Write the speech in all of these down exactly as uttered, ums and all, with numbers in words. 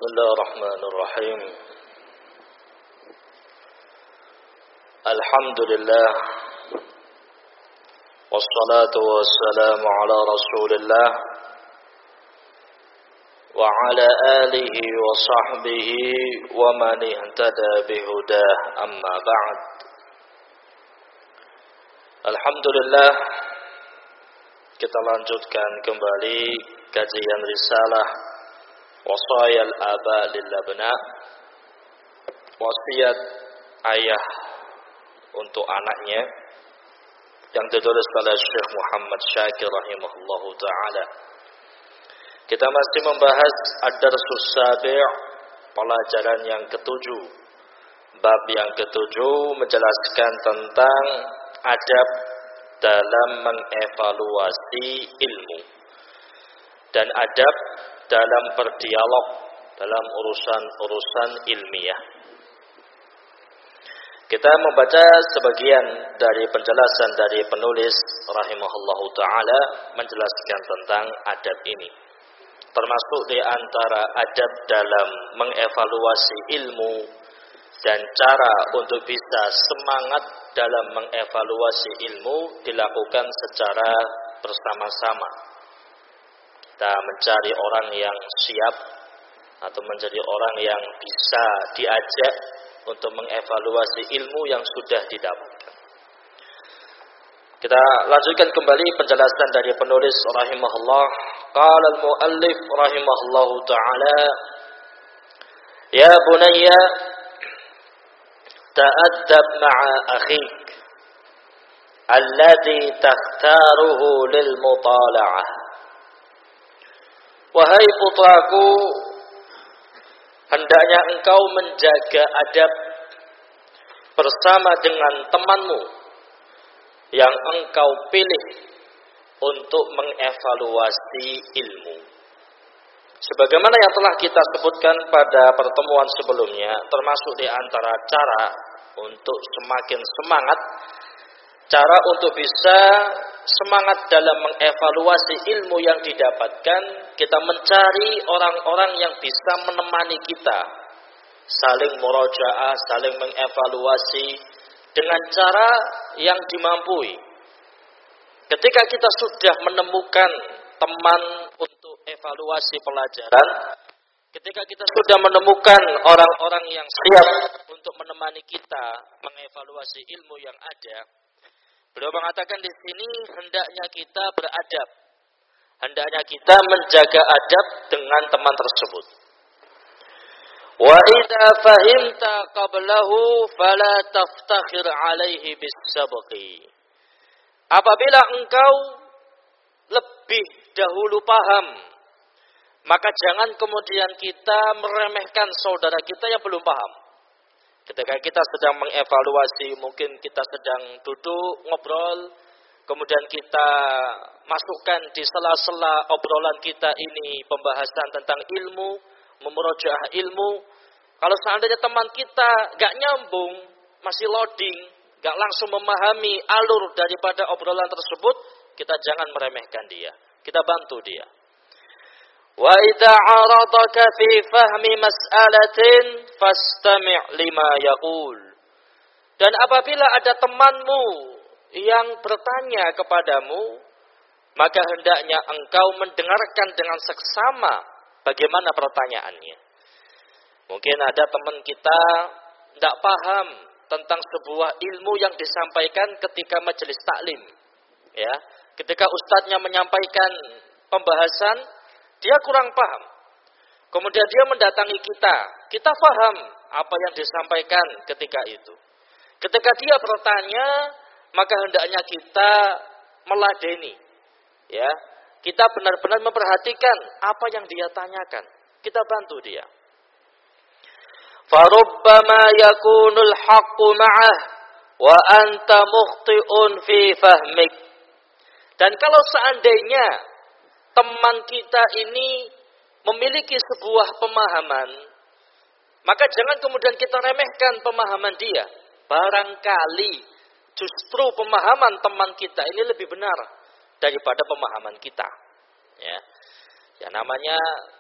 Bismillahirrahmanirrahim. Alhamdulillah. Wassalatu wassalamu ala Rasulillah wa ala alihi wa sahbihi wa man ihtada bihudah, amma ba'd. Alhamdulillah, kita lanjutkan kembali kajian risalah Wasayal Aba lil Abna, wasiat ayah untuk anaknya, yang ditulis oleh Syekh Muhammad Syakir rahimahullahu ta'ala. Kita masih membahas Ad-Darsus Sabi', pelajaran yang ketujuh. Bab yang ketujuh menjelaskan tentang adab dalam mengevaluasi ilmu dan adab dalam berdialog dalam urusan-urusan ilmiah. Kita membaca sebagian dari penjelasan dari penulis rahimahullahu ta'ala menjelaskan tentang adab ini. Termasuk di antara adab dalam mengevaluasi ilmu dan cara untuk bisa semangat dalam mengevaluasi ilmu dilakukan secara bersama-sama. Kita mencari orang yang siap atau menjadi orang yang bisa diajak untuk mengevaluasi ilmu yang sudah didapatkan. Kita lanjutkan kembali penjelasan dari penulis rahimahullah. Qala al-muallif rahimahullahu ta'ala, ya bunayya ta'addab ma'a akhik alladhi takhtaruhu lil mutala'ah. Wahai putraku, hendaknya engkau menjaga adab bersama dengan temanmu yang engkau pilih untuk mengevaluasi ilmu. Sebagaimana yang telah kita sebutkan pada pertemuan sebelumnya, termasuk di antara cara untuk semakin semangat, cara untuk bisa semangat dalam mengevaluasi ilmu yang didapatkan, kita mencari orang-orang yang bisa menemani kita, saling murajaah, saling mengevaluasi dengan cara yang dimampui. Ketika kita sudah menemukan teman untuk evaluasi pelajaran, ketika kita sudah menemukan orang-orang yang siap untuk menemani kita mengevaluasi ilmu yang ada, beliau mengatakan di sini hendaknya kita beradab, hendaknya kita menjaga adab dengan teman tersebut. Wa idza fahimta qablahu fala taftakhir alaihi bis-sabqi. Apabila engkau lebih dahulu paham, maka jangan kemudian kita meremehkan saudara kita yang belum paham. Ketika kita sedang mengevaluasi, mungkin kita sedang duduk ngobrol, kemudian kita masukkan di sela-sela obrolan kita ini pembahasan tentang ilmu, memurojaah ilmu. Kalau seandainya teman kita gak nyambung, masih loading, gak langsung memahami alur daripada obrolan tersebut, kita jangan meremehkan dia, kita bantu dia. Wa idza 'aradaka fi fahmi mas'alatin fastami' lima yaqul. Dan apabila ada temanmu yang bertanya kepadamu, maka hendaknya engkau mendengarkan dengan seksama bagaimana pertanyaannya. Mungkin ada teman kita tidak paham tentang sebuah ilmu yang disampaikan ketika majelis taklim, ya, ketika ustadznya menyampaikan pembahasan, dia kurang paham. Kemudian dia mendatangi kita. Kita paham apa yang disampaikan ketika itu. Ketika dia bertanya, maka hendaknya kita meladeni. Ya, kita benar-benar memperhatikan apa yang dia tanyakan. Kita bantu dia. Farubbama yakunul haqqu ma'ah wa anta mukhti'un fi fahmik. Dan kalau seandainya teman kita ini memiliki sebuah pemahaman, maka jangan kemudian kita remehkan pemahaman dia. Barangkali justru pemahaman teman kita ini lebih benar daripada pemahaman kita. Ya, ya namanya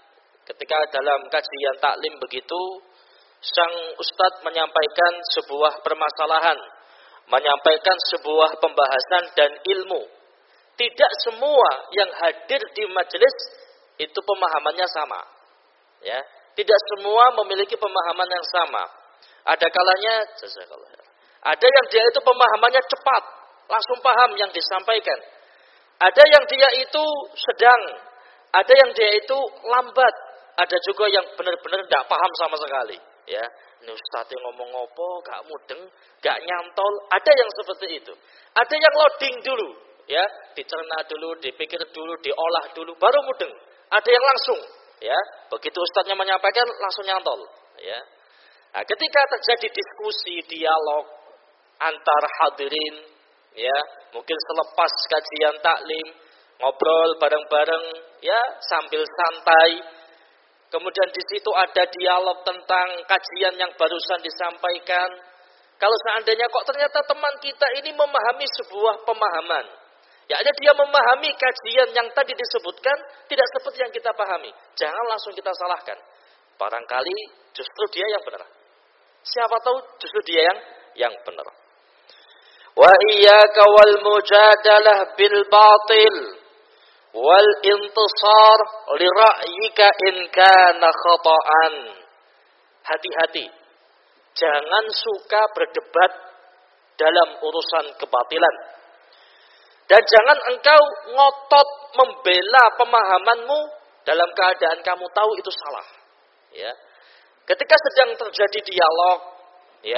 Ketika dalam kajian taklim begitu, sang ustadz menyampaikan sebuah permasalahan, menyampaikan sebuah pembahasan dan ilmu. Tidak semua yang hadir di majelis itu pemahamannya sama. Ya, tidak semua memiliki pemahaman yang sama. Ada kalanya, ada yang dia itu pemahamannya cepat, langsung paham yang disampaikan. Ada yang dia itu sedang, ada yang dia itu lambat, ada juga yang benar-benar tidak paham sama sekali. Ya, ini ustadz yang ngomong apa, gak mudeng, gak nyantol. Ada yang seperti itu. Ada yang loading dulu, ya, dicerna dulu, dipikir dulu, diolah dulu, baru mudeng. Ada yang langsung, ya, begitu ustadznya menyampaikan langsung nyantol. Ya, nah, ketika terjadi diskusi, dialog antar hadirin, ya, mungkin selepas kajian taklim, ngobrol bareng-bareng, ya, sambil santai. Kemudian di situ ada dialog tentang kajian yang barusan disampaikan. Kalau seandainya kok ternyata teman kita ini memahami sebuah pemahaman, ya, ada dia memahami kajian yang tadi disebutkan tidak seperti yang kita pahami, jangan langsung kita salahkan. Barangkali justru dia yang benar. Siapa tahu justru dia yang yang benar. Wa iyyaka wal mujadalah bil batil wal intisar li ra'yika in kana khata'an. Hati-hati. Jangan suka berdebat dalam urusan kebatilan. Dan jangan engkau ngotot membela pemahamanmu dalam keadaan kamu tahu itu salah. Ya. Ketika sedang terjadi dialog, ya.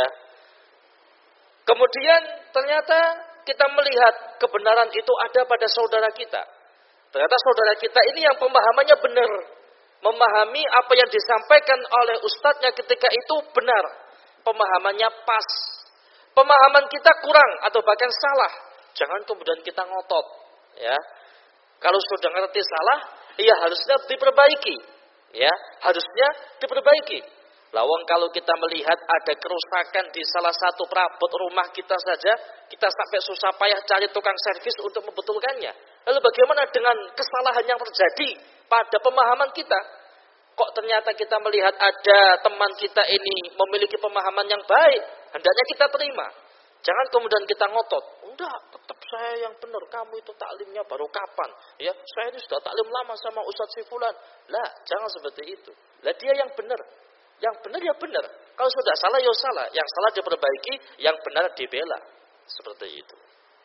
Kemudian ternyata kita melihat kebenaran itu ada pada saudara kita. Ternyata saudara kita ini yang pemahamannya benar. Memahami apa yang disampaikan oleh ustadznya ketika itu benar. Pemahamannya pas. Pemahaman kita kurang atau bahkan salah. Jangan kemudian kita ngotot. Ya. Kalau sudah ngerti salah, ya harusnya diperbaiki. Ya, harusnya diperbaiki. Lawang kalau kita melihat ada kerusakan di salah satu perabot rumah kita saja, kita sampai susah payah cari tukang servis untuk membetulkannya. Lalu bagaimana dengan kesalahan yang terjadi pada pemahaman kita? Kok ternyata kita melihat ada teman kita ini memiliki pemahaman yang baik, hendaknya kita terima. Jangan kemudian kita ngotot. Enggak, tetap saya yang benar. Kamu itu taklimnya baru kapan? Ya, saya ini sudah taklim lama sama Ustadz Sifulan. Lah, jangan seperti itu. Lah dia yang benar. Yang benar ya benar. Kalau sudah salah ya salah. Yang salah diperbaiki, yang benar dibela. Seperti itu.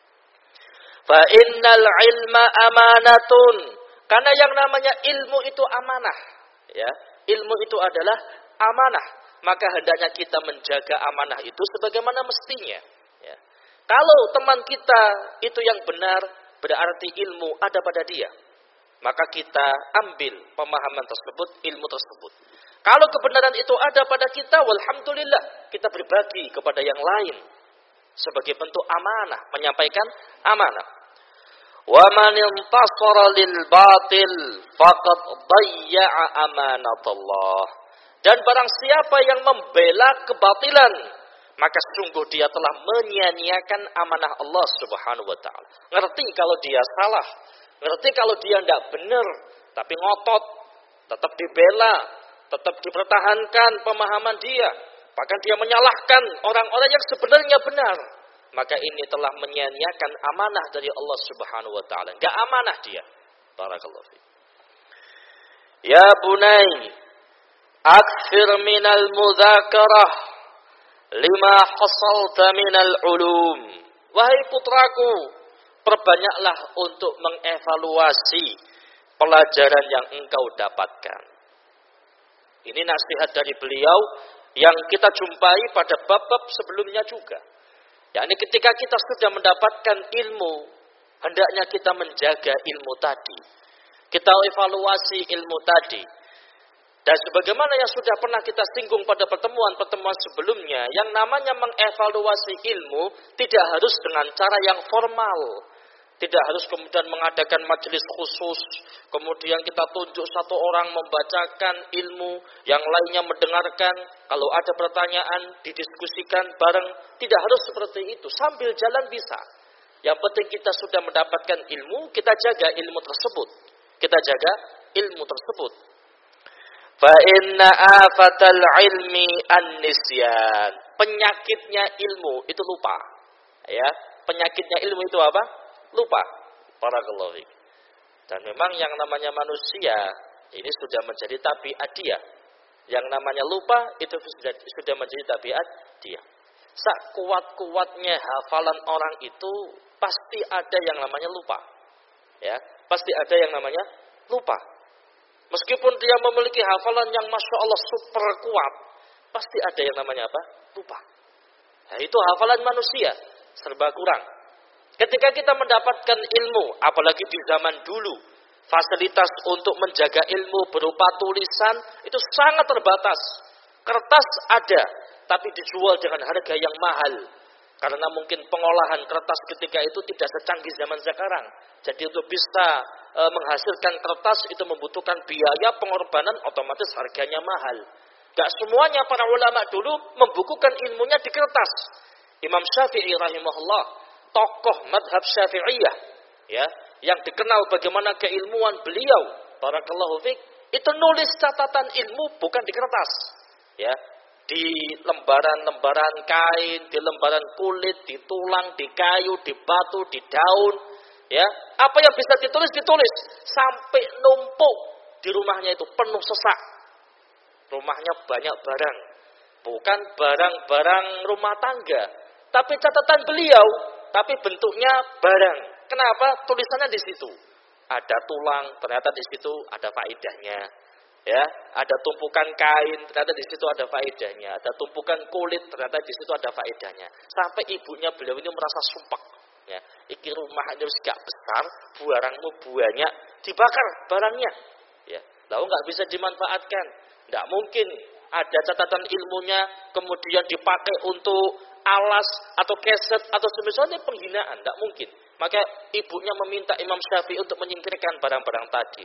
Fa innal ilma amanatun. Karena yang namanya ilmu itu amanah. Ya, ilmu itu adalah amanah. Maka hendaknya kita menjaga amanah itu sebagaimana mestinya. Ya. Kalau teman kita itu yang benar, berarti ilmu ada pada dia. Maka kita ambil pemahaman tersebut, ilmu tersebut. Kalau kebenaran itu ada pada kita, walhamdulillah, kita berbagi kepada yang lain. Sebagai bentuk amanah, menyampaikan amanah. Wa man intasara lil batil faqad dayya'a amanatullah. Dan barang siapa yang membela kebatilan, maka sungguh dia telah menyia-nyiakan amanah Allah Subhanahu wa taala. Ngerti kalau dia salah, ngerti kalau dia tidak benar, tapi ngotot, tetap dibela, tetap dipertahankan pemahaman dia, bahkan dia menyalahkan orang-orang yang sebenarnya benar, maka ini telah menyia-nyiakan amanah dari Allah Subhanahu wa taala. Enggak amanah dia. Barakallahu fiik. Ya bunai, akthir minal mudzakarah lima hasalta minal ulum. Wahai putraku, perbanyaklah untuk mengevaluasi pelajaran yang engkau dapatkan. Ini nasihat dari beliau yang kita jumpai pada bab-bab sebelumnya juga. Yakni ketika kita sudah mendapatkan ilmu, hendaknya kita menjaga ilmu tadi. Kita evaluasi ilmu tadi. Dan sebagaimana yang sudah pernah kita singgung pada pertemuan-pertemuan sebelumnya, yang namanya mengevaluasi ilmu tidak harus dengan cara yang formal. Tidak harus kemudian mengadakan majelis khusus, kemudian kita tunjuk satu orang membacakan ilmu, yang lainnya mendengarkan. Kalau ada pertanyaan, didiskusikan bareng. Tidak harus seperti itu, sambil jalan bisa. Yang penting kita sudah mendapatkan ilmu, kita jaga ilmu tersebut. Kita jaga ilmu tersebut. Fa inna afatal ilmi an-nisyan. Penyakitnya ilmu itu lupa. Ya, penyakitnya ilmu itu apa? Lupa. Barakallahu fiik. Dan memang yang namanya manusia ini sudah menjadi tabiat dia. Yang namanya lupa itu sudah sudah menjadi tabiat dia. Sak kuat-kuatnya hafalan orang itu pasti ada yang namanya lupa. Ya, pasti ada yang namanya lupa. Meskipun dia memiliki hafalan yang masya Allah super kuat, pasti ada yang namanya apa? Lupa. Nah, itu hafalan manusia serba kurang. Ketika kita mendapatkan ilmu, apalagi di zaman dulu, fasilitas untuk menjaga ilmu berupa tulisan itu sangat terbatas. Kertas ada, tapi dijual dengan harga yang mahal. Karena mungkin pengolahan kertas ketika itu tidak secanggih zaman sekarang. Jadi untuk bisa e, menghasilkan kertas itu membutuhkan biaya pengorbanan, otomatis harganya mahal. Gak semuanya para ulama dulu membukukan ilmunya di kertas. Imam Syafi'i rahimahullah, tokoh madhab Syafi'iyah, ya, yang dikenal bagaimana keilmuan beliau, barakallahu fiik, itu nulis catatan ilmu bukan di kertas, ya, di lembaran-lembaran kain, di lembaran kulit, di tulang, di kayu, di batu, di daun, ya, apa yang bisa ditulis ditulis sampai numpuk di rumahnya itu penuh sesak. Rumahnya banyak barang, bukan barang-barang rumah tangga, tapi catatan beliau, tapi bentuknya barang. Kenapa? Tulisannya di situ. Ada tulang, ternyata di situ ada faedahnya. Ya, ada tumpukan kain, ternyata di situ ada faedahnya. Ada tumpukan kulit, ternyata di situ ada faedahnya. Sampai ibunya beliau ini merasa sumpek. Ya, iki rumah ini gak besar, barangmu banyak, dibakar barangnya. Ya, lalu nggak bisa dimanfaatkan. Tidak mungkin ada catatan ilmunya kemudian dipakai untuk alas atau keset atau semisalnya penghinaan. Tidak mungkin. Maka ibunya meminta Imam Syafi'i untuk menyingkirkan barang-barang tadi.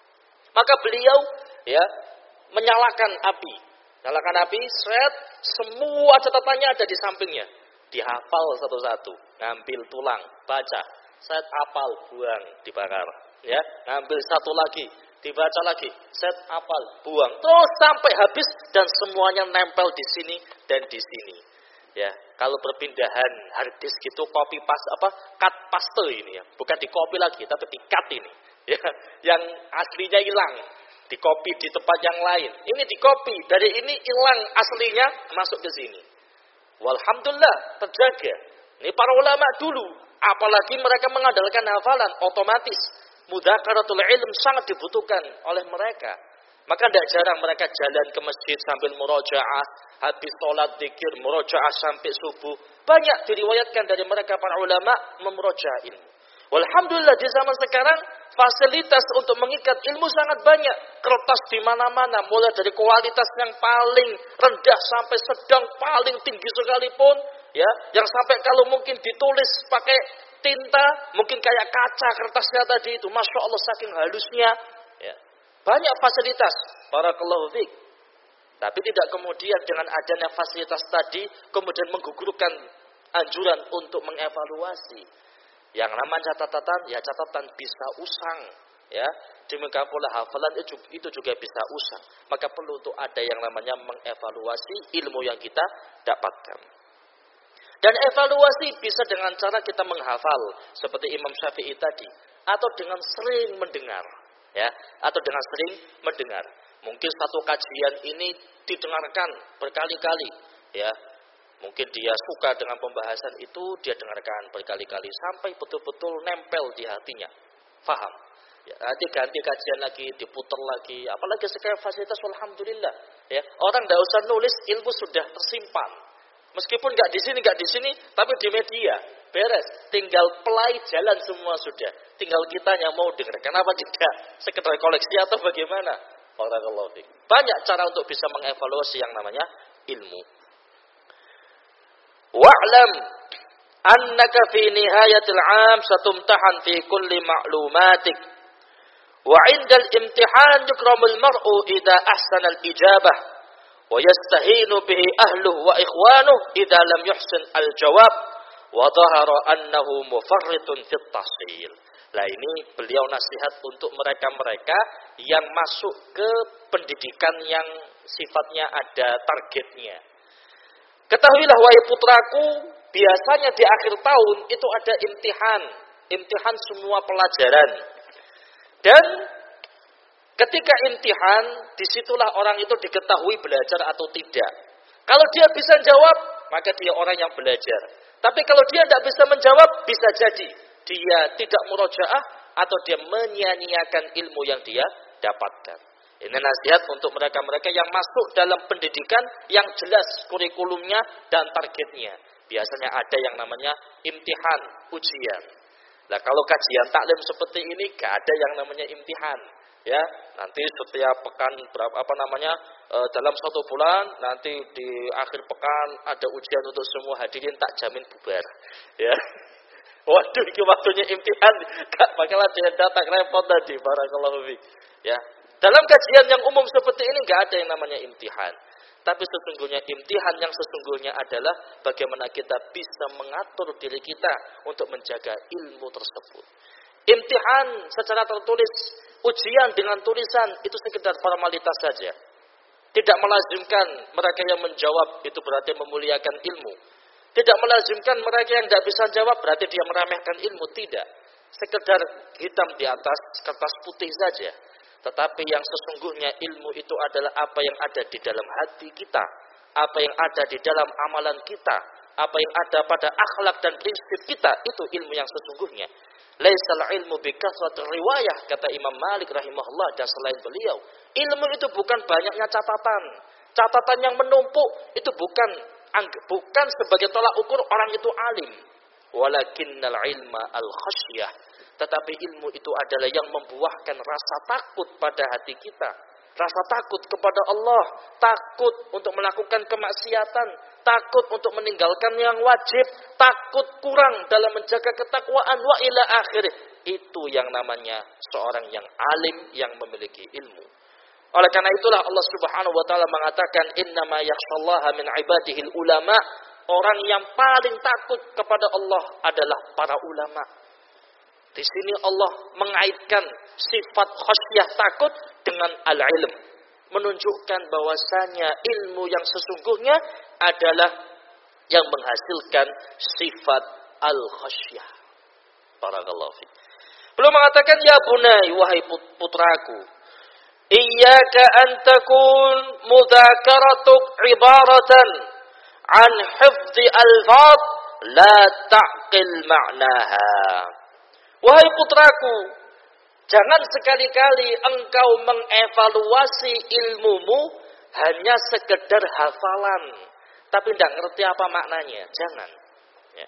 Maka beliau ya menyalakan api. Nyalakan api, seret, semua catatannya ada di sampingnya. Dihafal satu-satu. Ngambil tulang, baca. Set hafal, buang, dibakar. Ya, ngambil satu lagi. Dibaca lagi, set apal, buang, terus sampai habis dan semuanya nempel di sini dan di sini. Ya, kalau perpindahan hard disk gitu, copy paste apa, cut paste ini ya, bukan di copy lagi, tapi di cut ini. Ya, yang aslinya hilang, di copy di tempat yang lain. Ini di copy dari ini hilang aslinya masuk ke sini. Walhamdulillah terjaga. Ini para ulama dulu, apalagi mereka mengandalkan hafalan otomatis. Mudzakaratul ilm sangat dibutuhkan oleh mereka. Maka tidak jarang mereka jalan ke masjid sambil murojaah, habis sholat dzikir murojaah sampai subuh. Banyak diriwayatkan dari mereka para ulama memurojaah ilmu. Walhamdulillah di zaman sekarang fasilitas untuk mengikat ilmu sangat banyak. Kertas di mana-mana, mulai dari kualitas yang paling rendah sampai sedang, paling tinggi sekalipun, ya, yang sampai kalau mungkin ditulis pakai tinta, mungkin kayak kaca kertasnya tadi itu, masya Allah saking halusnya. Ya. Banyak fasilitas, barakallahu fiik. Tapi tidak kemudian dengan adanya fasilitas tadi, kemudian menggugurkan anjuran untuk mengevaluasi. Yang namanya catatan, ya catatan bisa usang. Ya, demikian pula hafalan itu juga bisa usang. Maka perlu untuk ada yang namanya mengevaluasi ilmu yang kita dapatkan. Dan evaluasi bisa dengan cara kita menghafal seperti Imam Syafi'i tadi, atau dengan sering mendengar, ya, atau dengan sering mendengar. Mungkin satu kajian ini didengarkan berkali-kali, ya. Mungkin dia suka dengan pembahasan itu, dia dengarkan berkali-kali sampai betul-betul nempel di hatinya, faham. Ya, nanti ganti kajian lagi, diputar lagi. Apalagi sekarang fasilitas, alhamdulillah, ya. Orang tidak usah nulis, ilmu sudah tersimpan. Meskipun nggak di sini, nggak di sini, tapi di media beres. Tinggal play jalan semua sudah. Tinggal kitanya mau dengar. Kenapa tidak sekedar koleksi atau bagaimana? Barakallahu fiik. Banyak cara untuk bisa mengevaluasi yang namanya ilmu. Wa'lam annaka fi nihayatil 'am satumtahan fi kulli ma'lumatik. Wa 'indal imtihan yukramul mar'u idza ahsana al-ijabah. ويستهين به أهله وإخوانه إذا لم يحسن الجواب وظهر أنه مفرط في التحصيل Lah ini beliau nasihat untuk mereka-mereka yang masuk ke pendidikan yang sifatnya ada targetnya. Ketahuilah wahai putraku, biasanya di akhir tahun itu ada imtihan, imtihan semua pelajaran. Dan ketika imtihan, disitulah orang itu diketahui belajar atau tidak. Kalau dia bisa jawab, maka dia orang yang belajar. Tapi kalau dia tidak bisa menjawab, bisa jadi dia tidak murojaah atau dia menyia-nyiakan ilmu yang dia dapatkan. Ini nasihat untuk mereka-mereka yang masuk dalam pendidikan yang jelas kurikulumnya dan targetnya. Biasanya ada yang namanya imtihan, ujian. Nah, kalau kajian taklim seperti ini gak ada yang namanya imtihan, ya. Nanti setiap pekan berapa apa namanya e, dalam satu bulan nanti di akhir pekan ada ujian untuk semua hadirin, tak jamin bubar, ya. Waduh, ini waktunya imtihan, gak bakalan dia datang repot tadi, barakallahu fiik. Ya, dalam kajian yang umum seperti ini gak ada yang namanya imtihan. Tapi sesungguhnya imtihan yang sesungguhnya adalah bagaimana kita bisa mengatur diri kita untuk menjaga ilmu tersebut. Imtihan secara tertulis, ujian dengan tulisan itu sekedar formalitas saja. Tidak melazimkan mereka yang menjawab itu berarti memuliakan ilmu. Tidak melazimkan mereka yang tidak bisa jawab berarti dia meremehkan ilmu. Tidak. Sekedar hitam di atas kertas putih saja. Tetapi yang sesungguhnya ilmu itu adalah apa yang ada di dalam hati kita. Apa yang ada di dalam amalan kita. Apa yang ada pada akhlak dan prinsip kita. Itu ilmu yang sesungguhnya. Laisal ilmu bikasratir riwayah, kata Imam Malik rahimahullah dan selain beliau. Ilmu itu bukan banyaknya catatan. Catatan yang menumpuk itu bukan bukan sebagai tolak ukur orang itu alim. Walakinnal ilma al-khasyah. Tetapi ilmu itu adalah yang membuahkan rasa takut pada hati kita. Rasa takut kepada Allah. Takut untuk melakukan kemaksiatan. Takut untuk meninggalkan yang wajib. Takut kurang dalam menjaga ketakwaan. Wa ila akhirih. Itu yang namanya seorang yang alim yang memiliki ilmu. Oleh karena itulah Allah Subhanahu wa taala mengatakan innama yakhshallaha min ibadihil ulama. Orang yang paling takut kepada Allah adalah para ulama. Di sini Allah mengaitkan sifat khasyah takut dengan al-ilm, menunjukkan bahwasanya ilmu yang sesungguhnya adalah yang menghasilkan sifat al-khasyah. Barakallahu fiik. Belum mengatakan ya bunai, wahai putraku, iyyaka an takun mudhakaratuk ibaratan an hifdhi alfaz la ta'qil ma'naha. Wahai putraku, jangan sekali-kali engkau mengevaluasi ilmumu hanya sekedar hafalan, tapi tidak ngerti apa maknanya. Jangan. Ya.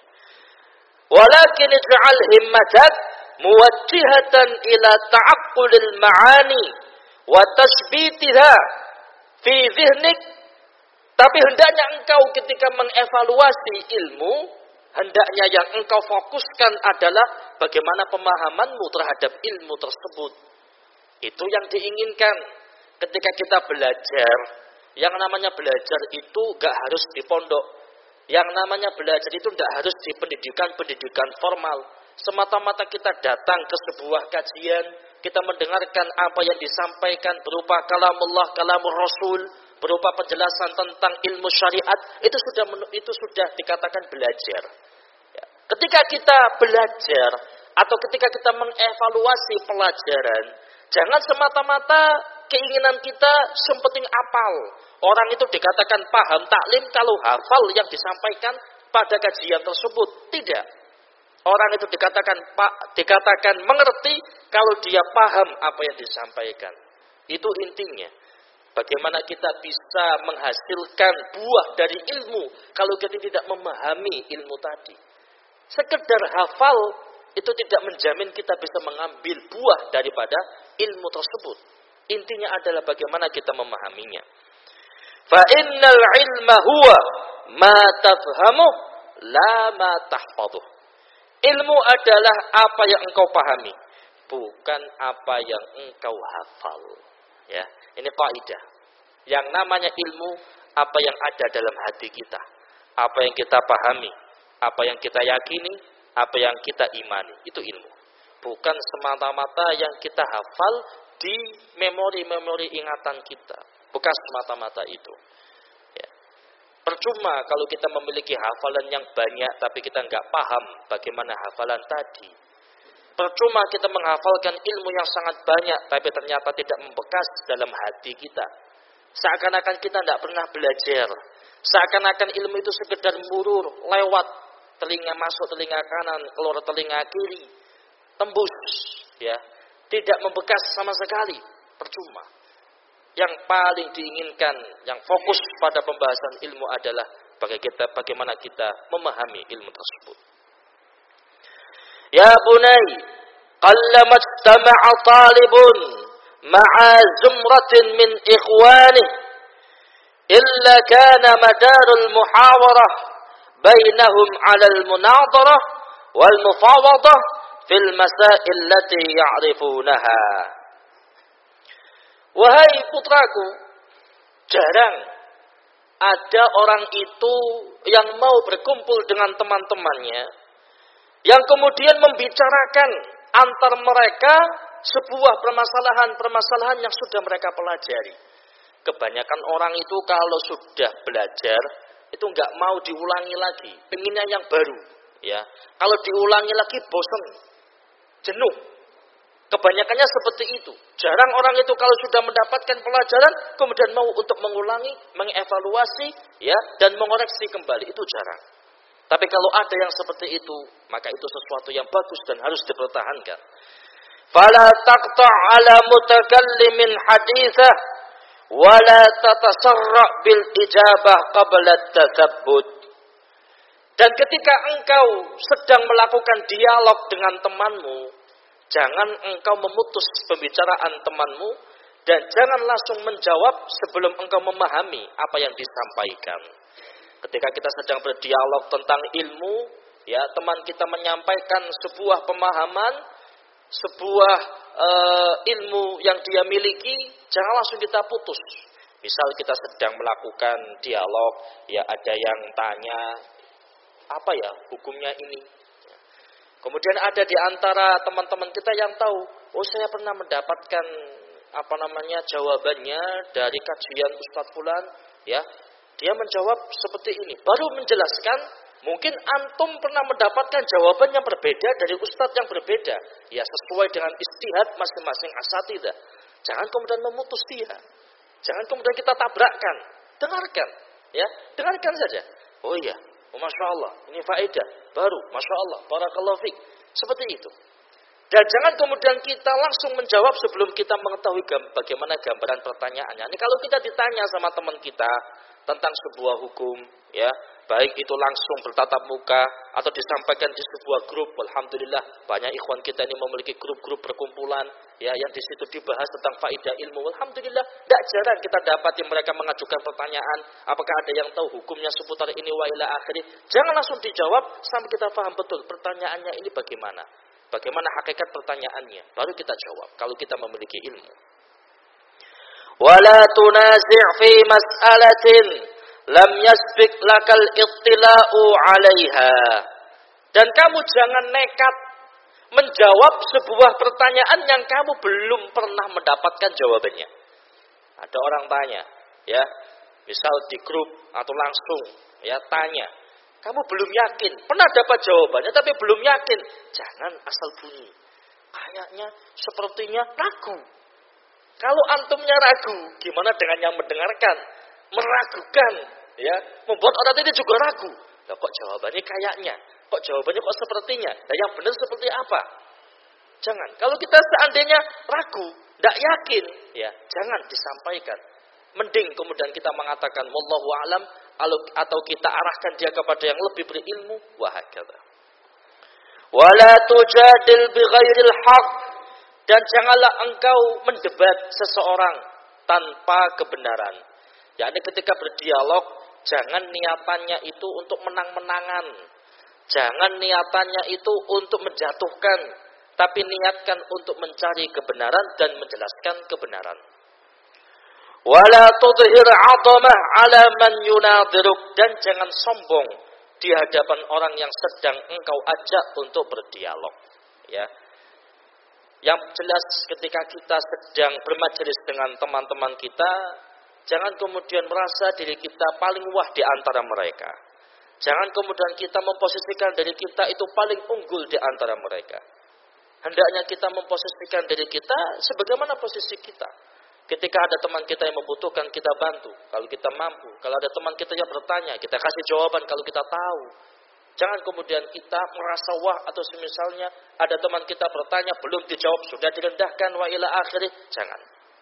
Walakin ij'al himmatak muwajjihatan ila ta'aqqulil ma'ani wa tasbitiha fi dhihnik. Tapi hendaknya engkau ketika mengevaluasi ilmu, hendaknya yang engkau fokuskan adalah bagaimana pemahamanmu terhadap ilmu tersebut. Itu yang diinginkan ketika kita belajar. Yang namanya belajar itu gak harus di pondok. Yang namanya belajar itu gak harus di pendidikan-pendidikan formal. Semata-mata kita datang ke sebuah kajian, kita mendengarkan apa yang disampaikan berupa kalamullah, kalamur rasul, berupa penjelasan tentang ilmu syariat, itu sudah itu sudah dikatakan belajar. Ya. Ketika kita belajar atau ketika kita mengevaluasi pelajaran, jangan semata-mata keinginan kita sepenting apal. Orang itu dikatakan paham taklim kalau hafal yang disampaikan pada kajian tersebut. Tidak. Orang itu dikatakan pak dikatakan mengerti kalau dia paham apa yang disampaikan. Itu intinya. Bagaimana kita bisa menghasilkan buah dari ilmu kalau kita tidak memahami ilmu tadi. Sekedar hafal itu tidak menjamin kita bisa mengambil buah daripada ilmu tersebut. Intinya adalah bagaimana kita memahaminya. Fa innal ilma huwa ma tafhamu la ma tahfaduh. Ilmu adalah apa yang engkau pahami, bukan apa yang engkau hafal. Ya, ini kaidah. Yang namanya ilmu, apa yang ada dalam hati kita, apa yang kita pahami, apa yang kita yakini, apa yang kita imani, itu ilmu. bukan semata-mata yang kita hafal di memori-memori ingatan kita, bukan semata-mata itu. Ya. Percuma kalau kita memiliki hafalan yang banyak tapi kita nggak paham bagaimana hafalan tadi. Percuma kita menghafalkan ilmu yang sangat banyak tapi ternyata tidak membekas dalam hati kita. Seakan-akan kita tidak pernah belajar. Seakan-akan ilmu itu sekedar murur, lewat telinga masuk telinga kanan, keluar telinga kiri, tembus, ya, tidak membekas sama sekali. Percuma. Yang paling diinginkan, yang fokus pada pembahasan ilmu adalah bagaimana kita memahami ilmu tersebut. Ya bunai, qallama ijtama'a talibun ma'a zumratin min ikhwanih illa kana madarul muhawarah bainahum 'ala al-munadharah wal mufawadah fil masail allati ya'rifunaha. Wahai putraku, jarang ada orang itu yang mau berkumpul dengan teman-temannya yang kemudian membicarakan antar mereka sebuah permasalahan-permasalahan yang sudah mereka pelajari. Kebanyakan orang itu kalau sudah belajar itu nggak mau diulangi lagi, pengennya yang baru, ya. Kalau diulangi lagi bosan, jenuh. Kebanyakannya seperti itu. Jarang orang itu kalau sudah mendapatkan pelajaran kemudian mau untuk mengulangi, mengevaluasi, ya, dan mengoreksi kembali, itu jarang. Tapi kalau ada yang seperti itu, maka itu sesuatu yang bagus dan harus dipertahankan. Fala taqta' ala mutakallimin haditsah wa la tatasarra' bil ijabah qabla at-tathabbut. Dan ketika engkau sedang melakukan dialog dengan temanmu, jangan engkau memutus pembicaraan temanmu dan jangan langsung menjawab sebelum engkau memahami apa yang disampaikan. Ketika kita sedang berdialog tentang ilmu, ya, teman kita menyampaikan sebuah pemahaman, sebuah uh, ilmu yang dia miliki, jangan langsung kita putus. Misal kita sedang melakukan dialog, ya, ada yang tanya, apa ya hukumnya ini? Kemudian ada di antara teman-teman kita yang tahu, oh saya pernah mendapatkan apa namanya jawabannya dari kajian Ustadz Fulan, ya. Dia menjawab seperti ini, baru menjelaskan, mungkin antum pernah mendapatkan jawaban yang berbeda dari ustadz yang berbeda. Ya, sesuai dengan istihad masing-masing asatidzah. Jangan kemudian memutus dia. Jangan kemudian kita tabrakkan. Dengarkan, ya, dengarkan saja. Oh iya, oh, Masya Allah, ini faedah baru, Masya Allah, barakallahu fiik. Seperti itu. Dan jangan kemudian kita langsung menjawab sebelum kita mengetahui bagaimana gambaran pertanyaannya. Ini kalau kita ditanya sama teman kita tentang sebuah hukum, ya, baik itu langsung bertatap muka atau disampaikan di sebuah grup. Alhamdulillah banyak ikhwan kita ini memiliki grup-grup perkumpulan, ya, yang di situ dibahas tentang faedah ilmu. Alhamdulillah, tidak jarang kita dapati mereka mengajukan pertanyaan, apakah ada yang tahu hukumnya seputar ini wa ila akhirih. Jangan langsung dijawab sampai kita paham betul pertanyaannya ini bagaimana. Bagaimana hakikat pertanyaannya, baru kita jawab kalau kita memiliki ilmu. Wala tunazi' fi mas'alatin lam yasbiq lakal ittila'u 'alaiha. Dan kamu jangan nekat menjawab sebuah pertanyaan yang kamu belum pernah mendapatkan jawabannya. Ada orang tanya, ya, misal di grup atau langsung, ya, tanya, kamu belum yakin, pernah dapat jawabannya tapi belum yakin, jangan asal bunyi. Kayaknya, sepertinya ragu. Kalau antumnya ragu, gimana dengan yang mendengarkan? Meragukan, ya, membuat orang ini juga ragu. Loh, kok jawabannya kayaknya, kok jawabannya kok sepertinya, dan yang benar seperti apa? Jangan. Kalau kita seandainya ragu, tidak yakin, ya, jangan disampaikan. Mending kemudian kita mengatakan wallahu a'lam, atau kita arahkan dia kepada yang lebih berilmu, wa hakadha. Wala tujadil bighairil haqq. Dan janganlah engkau mendebat seseorang tanpa kebenaran. Yakni ketika berdialog, jangan niatannya itu untuk menang-menangan. Jangan niatannya itu untuk menjatuhkan, tapi niatkan untuk mencari kebenaran dan menjelaskan kebenaran. Wala tudhir 'atamah 'ala man yunadiruk. Dan jangan sombong di hadapan orang yang sedang engkau ajak untuk berdialog, ya. Yang jelas ketika kita sedang bermajelis dengan teman-teman kita, jangan kemudian merasa diri kita paling wah di antara mereka. Jangan kemudian kita memposisikan diri kita itu paling unggul di antara mereka. Hendaknya kita memposisikan diri kita sebagaimana posisi kita. Ketika ada teman kita yang membutuhkan, kita bantu kalau kita mampu. Kalau ada teman kita yang bertanya, kita kasih jawaban kalau kita tahu. Jangan kemudian kita merasa wah atau semisalnya ada teman kita bertanya belum dijawab sudah direndahkan wa ila akhirih. Jangan.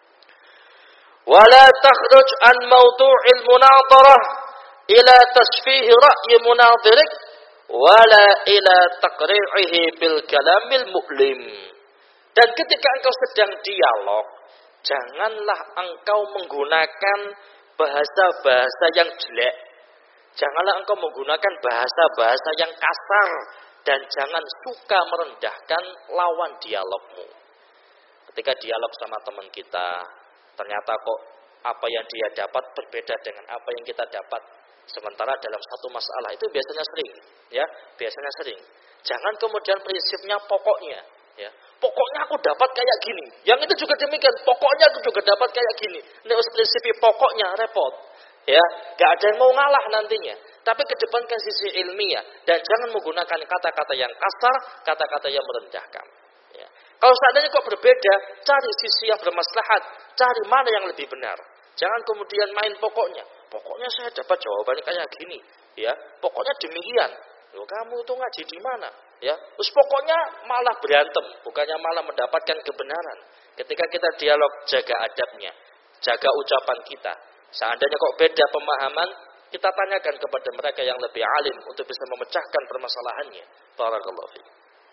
Wala takhruj an mawdu'il munadharah ila tasfih ra'yi munadhirik wala ila taqri'ihi bil kalamil mu'lim. Dan ketika engkau sedang dialog, janganlah engkau menggunakan bahasa-bahasa yang jelek. Janganlah engkau menggunakan bahasa-bahasa yang kasar. Dan jangan suka merendahkan lawan dialogmu. Ketika dialog sama teman kita, ternyata kok apa yang dia dapat berbeda dengan apa yang kita dapat. Sementara dalam satu masalah itu biasanya sering. ya Biasanya sering. Jangan kemudian prinsipnya pokoknya. ya Pokoknya aku dapat kayak gini. Yang itu juga demikian. Pokoknya aku juga dapat kayak gini. Ini prinsipnya pokoknya repot. Ya, gak ada yang mau ngalah nantinya. Tapi kedepankan sisi ilmiah dan jangan menggunakan kata-kata yang kasar, kata-kata yang merendahkan. Ya. Kalau seandainya kok berbeda, cari sisi yang bermaslahat, cari mana yang lebih benar. Jangan kemudian main pokoknya. Pokoknya saya dapat jawabannya kayak gini. Ya, pokoknya demikian. Loh, kamu itu ngaji di mana? Ya, terus pokoknya malah berantem, bukannya malah mendapatkan kebenaran. Ketika kita dialog, jaga adabnya, jaga ucapan kita. Seandainya kok beda pemahaman, kita tanyakan kepada mereka yang lebih alim untuk bisa memecahkan permasalahannya. Barakallahu fiik.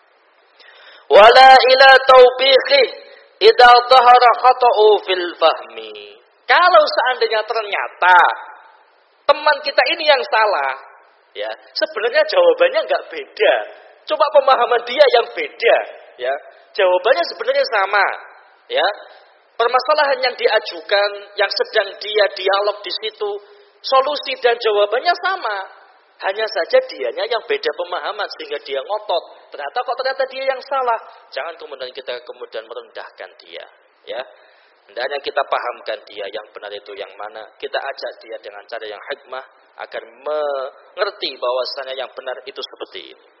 Wala ila taubihi idza dhahara khata'u fil fahmi. Kalau seandainya ternyata teman kita ini yang salah, ya, sebenarnya jawabannya enggak beda. Coba pemahaman dia yang beda, ya. Jawabannya sebenarnya sama, ya. Permasalahan yang diajukan, yang sedang dia dialog di situ, solusi dan jawabannya sama. Hanya saja dianya yang beda pemahaman sehingga dia ngotot. Ternyata kok ternyata dia yang salah. Jangan kemudian kita kemudian merendahkan dia. Ya, hendaknya kita pahamkan dia yang benar itu yang mana. Kita ajak dia dengan cara yang hikmah agar mengerti bahwasanya yang benar itu seperti ini.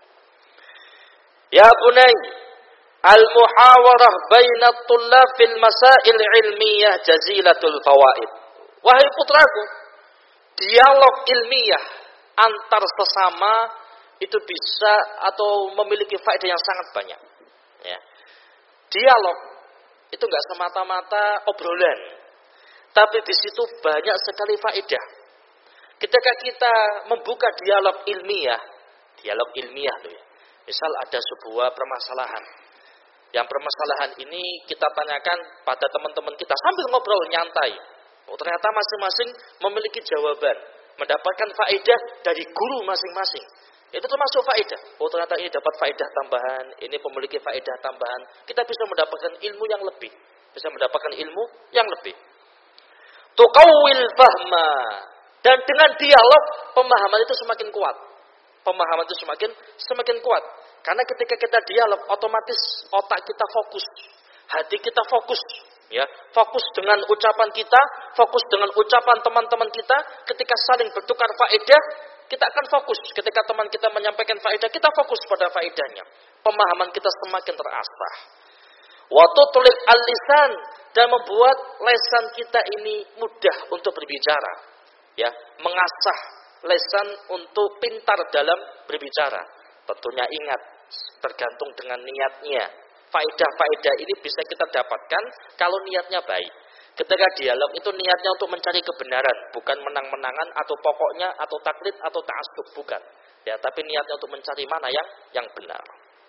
Ya bunai, al-muhawarah bainat tullab fil masail ilmiyah jazilatul fawaid. Wahai putraku, dialog ilmiah antar sesama itu bisa atau memiliki faedah yang sangat banyak. Ya. Dialog itu enggak semata-mata obrolan, tapi di situ banyak sekali faedah. Ketika kita membuka dialog ilmiah, dialog ilmiah loh ya. Misal ada sebuah permasalahan. Yang permasalahan ini kita tanyakan pada teman-teman kita sambil ngobrol nyantai. Oh, ternyata masing-masing memiliki jawaban, mendapatkan faedah dari guru masing-masing. Itu termasuk faedah. Oh, ternyata ini dapat faedah tambahan, ini memiliki faedah tambahan. Kita bisa mendapatkan ilmu yang lebih, bisa mendapatkan ilmu yang lebih. Tuqawwil fahma. Dan dengan dialog pemahaman itu semakin kuat. Pemahaman itu semakin semakin kuat. Karena ketika kita dialog, otomatis otak kita fokus, hati kita fokus, ya, fokus dengan ucapan kita, fokus dengan ucapan teman-teman kita. Ketika saling bertukar faedah, kita akan fokus. Ketika teman kita menyampaikan faedah, kita fokus pada faedahnya. Pemahaman kita semakin terasah. Wa tutliq al-lisan, dan membuat lesan kita ini mudah untuk berbicara, ya, mengasah lesan untuk pintar dalam berbicara. Tentunya ingat, tergantung dengan niatnya. Faedah-faedah ini bisa kita dapatkan kalau niatnya baik. Ketika dialog itu niatnya untuk mencari kebenaran, bukan menang-menangan atau pokoknya atau taklid atau ta'assub, bukan. Ya, tapi niatnya untuk mencari mana yang yang benar.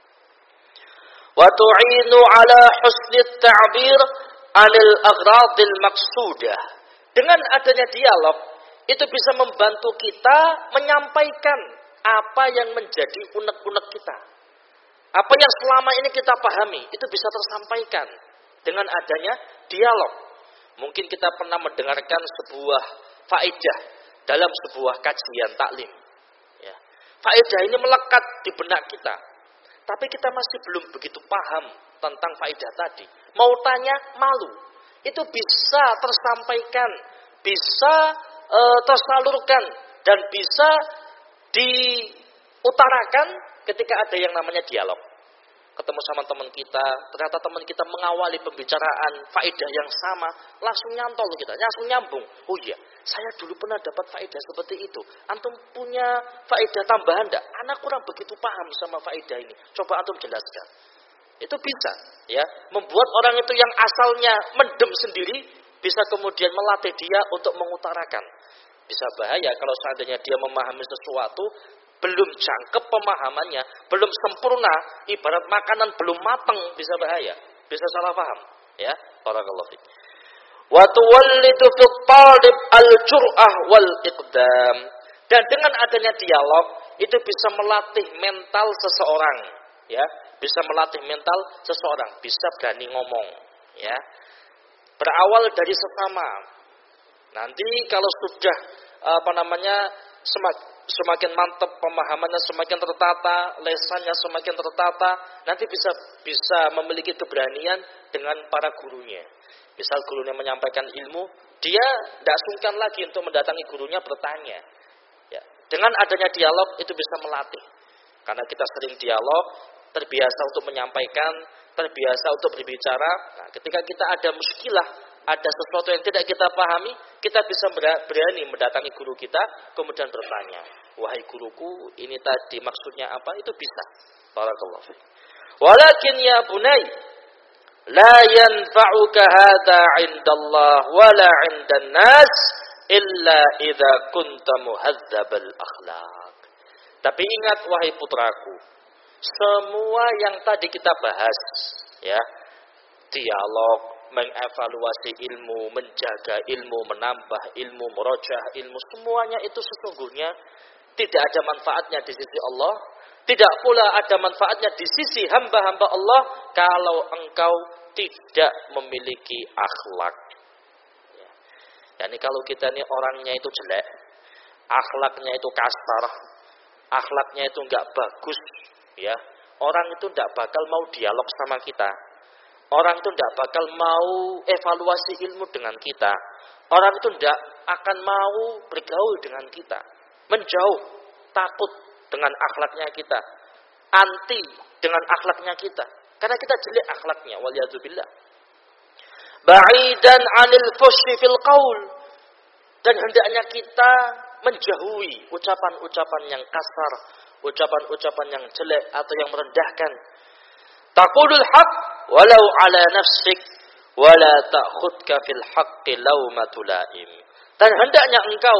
Wa tu'inu ala husnit ta'bir 'anil aghradil maqsudah. Dengan adanya dialog itu bisa membantu kita menyampaikan apa yang menjadi unek-unek kita. Apa yang selama ini kita pahami, itu bisa tersampaikan dengan adanya dialog. Mungkin kita pernah mendengarkan sebuah faedah dalam sebuah kajian taklim. Ya. Faedah ini melekat di benak kita. tapi kita masih belum begitu paham tentang faedah tadi. Mau tanya, malu. Itu bisa tersampaikan, bisa e, tersalurkan, dan bisa diutarakan ketika ada yang namanya dialog. Ketemu sama teman kita, ternyata teman kita mengawali pembicaraan faedah yang sama, langsung nyantol kita, langsung nyambung. Oh iya, saya dulu pernah dapat faedah seperti itu. Antum punya faedah tambahan enggak? Anak kurang begitu paham sama faedah ini. Coba antum jelaskan. Itu bisa, ya, membuat orang itu yang asalnya mendem sendiri bisa kemudian melatih dia untuk mengutarakan. Bisa bahaya kalau seandainya dia memahami sesuatu belum jangkep pemahamannya, belum sempurna, ibarat makanan belum matang, bisa bahaya, bisa salah paham, ya. Barakallahu fiik. Wa tuwallidu fi talib al-jur'ah wal iqdam. Dan dengan adanya dialog itu bisa melatih mental seseorang, ya, bisa melatih mental seseorang, bisa berani ngomong, ya. Berawal dari sesama. Nanti kalau sudah apa namanya semakin semakin mantap pemahamannya, semakin tertata, lesannya semakin tertata, nanti bisa bisa memiliki keberanian dengan para gurunya. Misal gurunya menyampaikan ilmu, dia tidak sungkan lagi untuk mendatangi gurunya bertanya. Ya, dengan adanya dialog itu bisa melatih. Karena kita sering dialog, terbiasa untuk menyampaikan, terbiasa untuk berbicara. Nah, ketika kita ada muskilah, ada sesuatu yang tidak kita pahami, kita bisa berani mendatangi guru kita, kemudian bertanya, wahai guruku, ini tadi maksudnya apa? Itu bisa. Barakallahu fiik. Walakin ya bunai, la yanfa'uka hadha 'indallah wala 'indan nas illa idza kunta muhadzabal akhlaq. Tapi ingat wahai putraku, semua yang tadi kita bahas, ya, dialog, mengevaluasi ilmu, menjaga ilmu, menambah ilmu, murojaah ilmu, semuanya itu sesungguhnya tidak ada manfaatnya di sisi Allah, tidak pula ada manfaatnya di sisi hamba-hamba Allah kalau engkau tidak memiliki akhlak. Ya. Yani kalau kita ini orangnya itu jelek, akhlaknya itu kasar, akhlaknya itu enggak bagus, ya, orang itu enggak bakal mau dialog sama kita. Orang itu tidak bakal mau evaluasi ilmu dengan kita. Orang itu tidak akan mau bergaul dengan kita. Menjauh, takut dengan akhlaknya kita. Anti dengan akhlaknya kita. Karena kita jelek akhlaknya. Waliyadzubillah. Ba'idan 'anil fushyi fil qaul. Dan hendaknya kita menjauhi ucapan-ucapan yang kasar, ucapan-ucapan yang jelek atau yang merendahkan. Taqulul haqq walau ala nafsik wala ta'khudka fil haqqi laumatul laim. Dan hendaknya engkau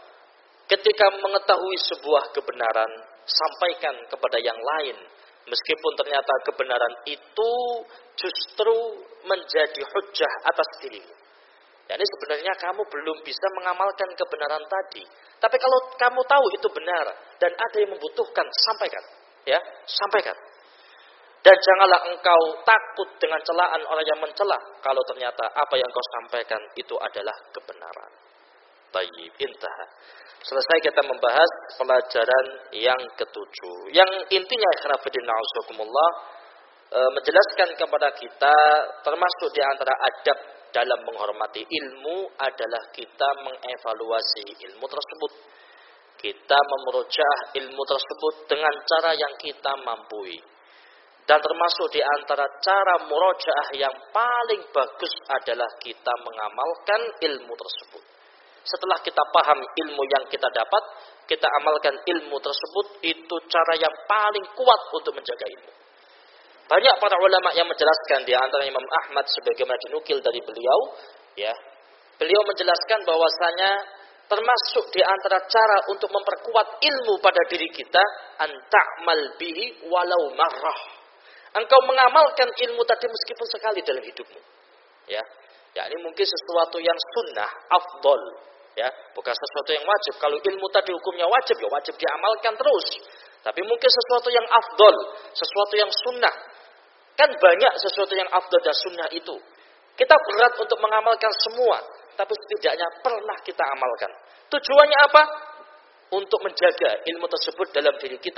ketika mengetahui sebuah kebenaran, sampaikan kepada yang lain meskipun ternyata kebenaran itu justru menjadi hujjah atas dirimu. Yani sebenarnya kamu belum bisa mengamalkan kebenaran tadi, tapi kalau kamu tahu itu benar dan ada yang membutuhkan, sampaikan, ya, sampaikan. Dan janganlah engkau takut dengan celaan orang yang mencela kalau ternyata apa yang kau sampaikan itu adalah kebenaran. Baik, intah. Selesai kita membahas pelajaran yang ketujuh. Yang intinya ikhwanafiddin na'udzukumullah e, menjelaskan kepada kita termasuk di antara adab dalam menghormati ilmu adalah kita mengevaluasi ilmu tersebut. Kita memurojaah ilmu tersebut dengan cara yang kita mampu. Dan termasuk di antara cara murojaah yang paling bagus adalah kita mengamalkan ilmu tersebut. Setelah kita paham ilmu yang kita dapat, kita amalkan ilmu tersebut, itu cara yang paling kuat untuk menjaga ilmu. Banyak para ulama yang menjelaskan, di antara Imam Ahmad sebagaimana dinukil dari beliau, ya. Beliau menjelaskan bahwasanya termasuk di antara cara untuk memperkuat ilmu pada diri kita, an ta'mal bihi walau marrah. Engkau mengamalkan ilmu tadi meskipun sekali dalam hidupmu. Ya, ya ini mungkin sesuatu yang sunnah, afdol, ya, bukan sesuatu yang wajib. Kalau ilmu tadi hukumnya wajib, ya wajib diamalkan terus. Tapi mungkin sesuatu yang afdol, sesuatu yang sunnah. Kan banyak sesuatu yang afdol dan sunnah itu. Kita berat untuk mengamalkan semua, tapi setidaknya pernah kita amalkan. Tujuannya apa? Untuk menjaga ilmu tersebut dalam diri kita.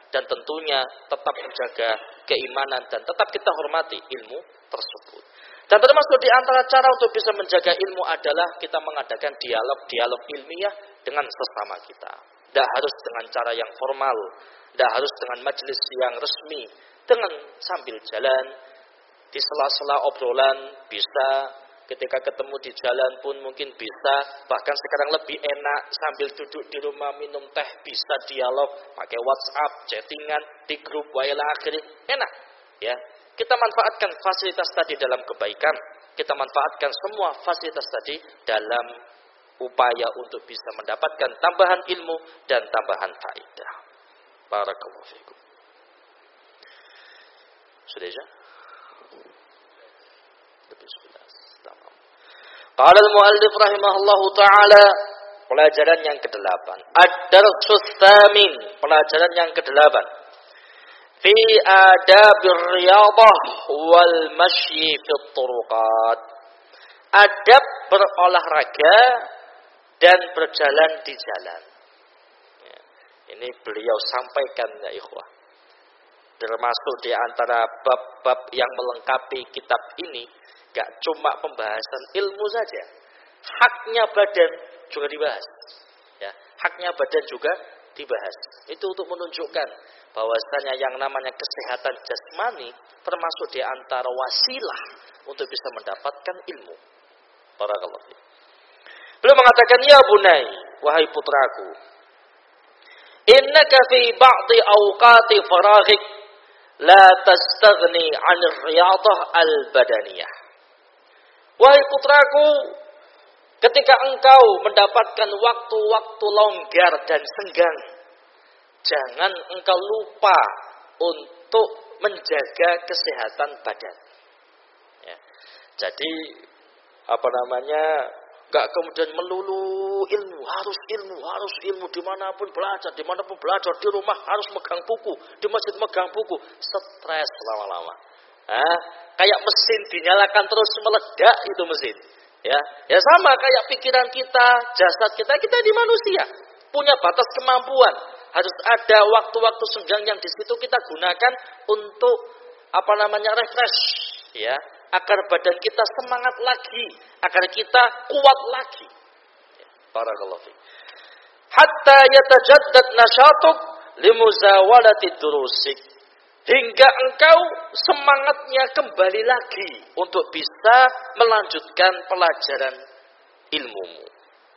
dan tentunya tetap menjaga keimanan dan tetap kita hormati ilmu tersebut. Dan termasuk di antara cara untuk bisa menjaga ilmu adalah kita mengadakan dialog-dialog ilmiah dengan sesama kita. Tidak harus dengan cara yang formal, tidak harus dengan majelis yang resmi, dengan sambil jalan, di sela-sela obrolan bisa, ketika ketemu di jalan pun mungkin bisa, bahkan sekarang lebih enak sambil duduk di rumah minum teh bisa dialog pakai WhatsApp, chattingan di grup wa ila akhirih, enak ya. Kita manfaatkan fasilitas tadi dalam kebaikan, kita manfaatkan semua fasilitas tadi dalam upaya untuk bisa mendapatkan tambahan ilmu dan tambahan faedah. Barakallahu fiikum. Sudah ya? Lebih sebelas. Tamam. Qala al-muallif rahimahullahu taala, pelajaran yang kedelapan. Ad-darsus tsamin, pelajaran yang kedelapan. Fi adabir riyadhah wal masyi fit turuqat. Adab berolahraga dan berjalan di jalan. Ya, ini beliau sampaikan ya ikhwah. Termasuk di antara bab-bab yang melengkapi kitab ini, gak cuma pembahasan ilmu saja. Haknya badan juga dibahas. Ya, haknya badan juga dibahas. Itu untuk menunjukkan bahwasanya yang namanya kesehatan jasmani termasuk di antara wasilah untuk bisa mendapatkan ilmu. Barakallahu fiik. Beliau mengatakan, ya bunai, wahai putraku, innaka fi ba'di awqati faraghik la tastaghni 'anir riyadah al-badaniyah. Wahai putraku, ketika engkau mendapatkan waktu-waktu longgar dan senggang, jangan engkau lupa untuk menjaga kesehatan badan. Ya. Jadi apa namanya, gak kemudian melulu ilmu, harus ilmu, harus ilmu dimanapun belajar, dimanapun belajar, di rumah harus megang buku, di masjid megang buku, stres lama-lama. Nah, kayak mesin dinyalakan terus meledak itu mesin. Ya, ya sama kayak pikiran kita, jasad kita, kita di manusia punya batas kemampuan. Harus ada waktu-waktu senggang yang di situ kita gunakan untuk apa namanya refresh, ya, agar badan kita semangat lagi, agar kita kuat lagi. Barakallahu fiik. Hatta yatajaddad nashatuk limuzawalati durusik. Hingga engkau semangatnya kembali lagi untuk bisa melanjutkan pelajaran ilmumu.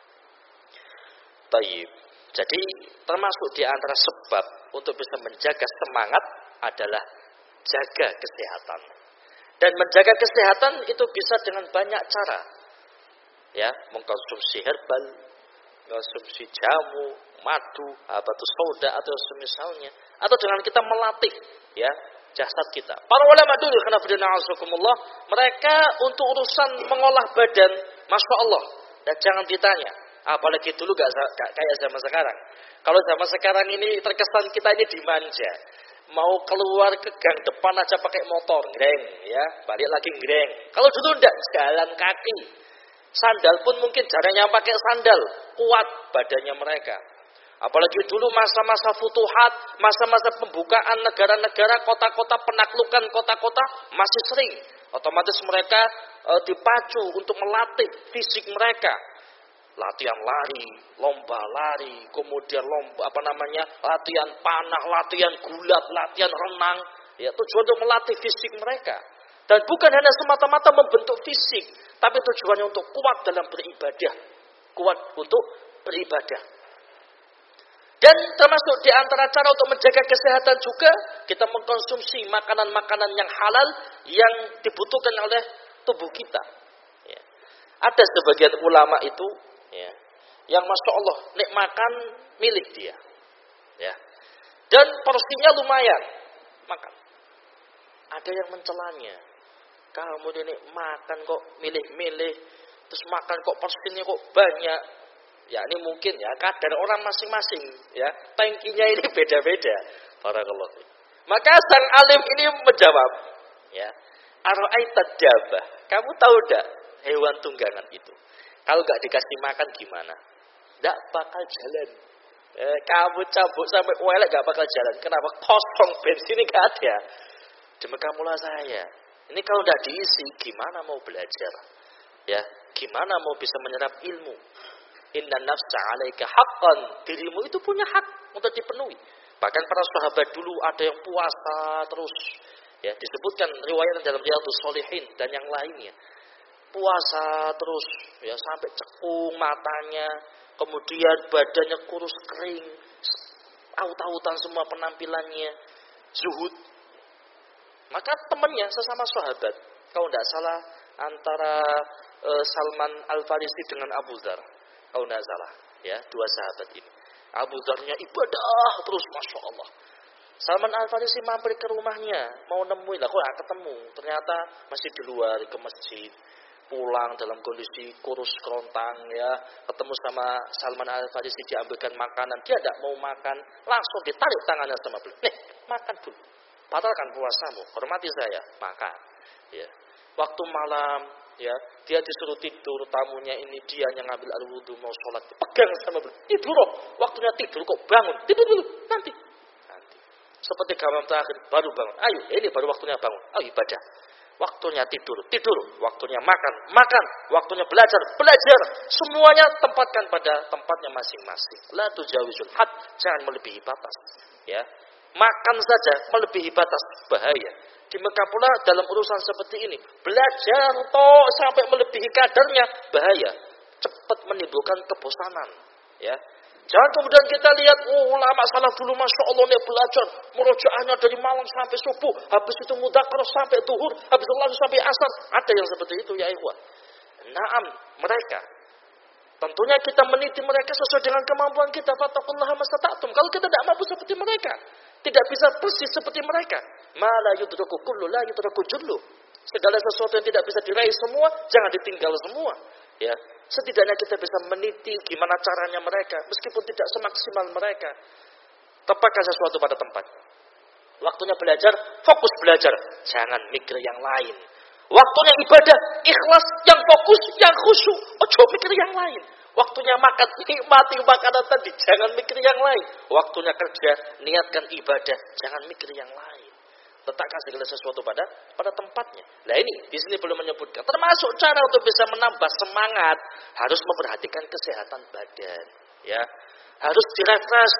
Baik. Jadi termasuk di antara sebab untuk bisa menjaga semangat adalah jaga kesehatan. Dan menjaga kesehatan itu bisa dengan banyak cara. Ya, mengkonsumsi herbal, mengkonsumsi jamu, madu, habatus sauda atau semisalnya, atau dengan kita melatih ya jasad kita. Para ulama dulu karena bid'ah mereka untuk urusan mengolah badan, masya Allah, dan jangan ditanya. Apalagi dulu gak, gak kayak zaman sekarang. Kalau zaman sekarang ini terkesan kita ini dimanja. Mau keluar ke gang depan aja pakai motor, ngereng, ya, balik lagi ngereng. Kalau dulu enggak, jalan kaki. Sandal pun mungkin jarang yang pakai sandal, kuat badannya mereka. Apalagi dulu masa-masa futuhat, masa-masa pembukaan negara-negara, kota-kota, penaklukan kota-kota masih sering. Otomatis mereka e, dipacu untuk melatih fisik mereka. Latihan lari, lomba lari, kemudian lomba apa namanya, latihan panah, latihan gulat, latihan renang, ya tujuan untuk melatih fisik mereka. Dan bukan hanya semata-mata membentuk fisik, tapi tujuannya untuk kuat dalam beribadah, kuat untuk beribadah. Dan termasuk di antara cara untuk menjaga kesehatan juga kita mengkonsumsi makanan-makanan yang halal yang dibutuhkan oleh tubuh kita. Ya. Ada sebagian ulama itu, ya, yang masya Allah nek makan milik dia, ya, dan porsinya lumayan makan. Ada yang mencelanya, kamu ini makan kok milih-milih, terus makan kok porsinya kok banyak. Ya ini mungkin ya kadar orang masing-masing, ya tangkinya ini beda-beda. Barakallahu fiik. Maka sang alim ini menjawab, ya, ara'aita dabah, kamu tahu enggak hewan tunggangan itu? Kalau nggak dikasih makan gimana? Nggak bakal jalan. Eh, kamu cabut sampai welek gak bakal jalan. Kenapa? Kosong bensinnya gak ada. Demi kamulah saya. Ini kalau tidak diisi, gimana mau belajar? Ya, gimana mau bisa menyerap ilmu? Inna nafsa 'alaika haqqan. Dirimu itu punya hak untuk dipenuhi. Bahkan para sahabat dulu ada yang puasa terus. Ya, disebutkan riwayat dalam Riyadhus Shalihin dan yang lainnya. Puasa terus, ya sampai cekung matanya, kemudian badannya kurus kering, aut-autan semua penampilannya, zuhud. Maka temannya sesama sahabat, kalau tidak salah antara e, Salman Al-Farisi dengan Abu Dzar, kalau tidak salah, ya dua sahabat ini. Abu Dzarnya ibadah terus, masya Allah. Salman Al-Farisi mampir ke rumahnya, mau nemuin, lah kok gak ketemu. Ternyata masih di luar ke masjid. Pulang dalam kondisi kurus kerontang, ya ketemu sama Salman Al-Farisi, diambilkan makanan, dia tidak mau makan, langsung ditarik tangannya sama beliau. Nih, makan dulu, batalkan puasamu, hormati saya, makan. Ya, waktu malam, ya dia disuruh tidur, tamunya ini dia yang ngambil air wudu mau sholat, pegang sama beliau, tidur, waktunya tidur kok bangun, tidur dulu, nanti, nanti. Seperti gamam terakhir, baru bangun, ayo, ini baru waktunya bangun, ayo ibadah. Waktunya tidur, tidur. Waktunya makan, makan. Waktunya belajar, belajar. Semuanya tempatkan pada tempatnya masing-masing. La tujawizul had, jangan melebihi batas. Ya, makan saja melebihi batas, bahaya. Di Mekah pula dalam urusan seperti ini, belajar toh sampai melebihi kadarnya, bahaya. Cepat menimbulkan kebosanan. Ya. Jangan kemudian kita lihat, oh ulama salaf dulu Masya Allah nih belajar. Murojaahnya dari malam sampai subuh. Habis itu mudzakarah sampai duhur. Habis itu langsung sampai asar. Ada yang seperti itu ya ikhwah. Naam, mereka. Tentunya kita meniti mereka sesuai dengan kemampuan kita. Fattaqullaha mastata'tum. Kalau kita tidak mampu seperti mereka. Tidak bisa persis seperti mereka. Ma la yudraku kullu la yudraku jullu. Segala sesuatu yang tidak bisa diraih semua, jangan ditinggal semua. Ya, setidaknya kita bisa meniti gimana caranya mereka, meskipun tidak semaksimal mereka. Tepatkan sesuatu pada tempatnya. Waktunya belajar, fokus belajar, jangan mikir yang lain. Waktunya ibadah, ikhlas, yang fokus, yang khusyuk, ojo mikir yang lain. Waktunya makan, nikmati makanan tadi, jangan mikir yang lain. Waktunya kerja, niatkan ibadah, jangan mikir yang lain. Letakkan segala sesuatu pada pada tempatnya. Nah ini di sini belum menyebutkan. Termasuk cara untuk bisa menambah semangat, harus memperhatikan kesehatan badan. Ya, harus direfresh,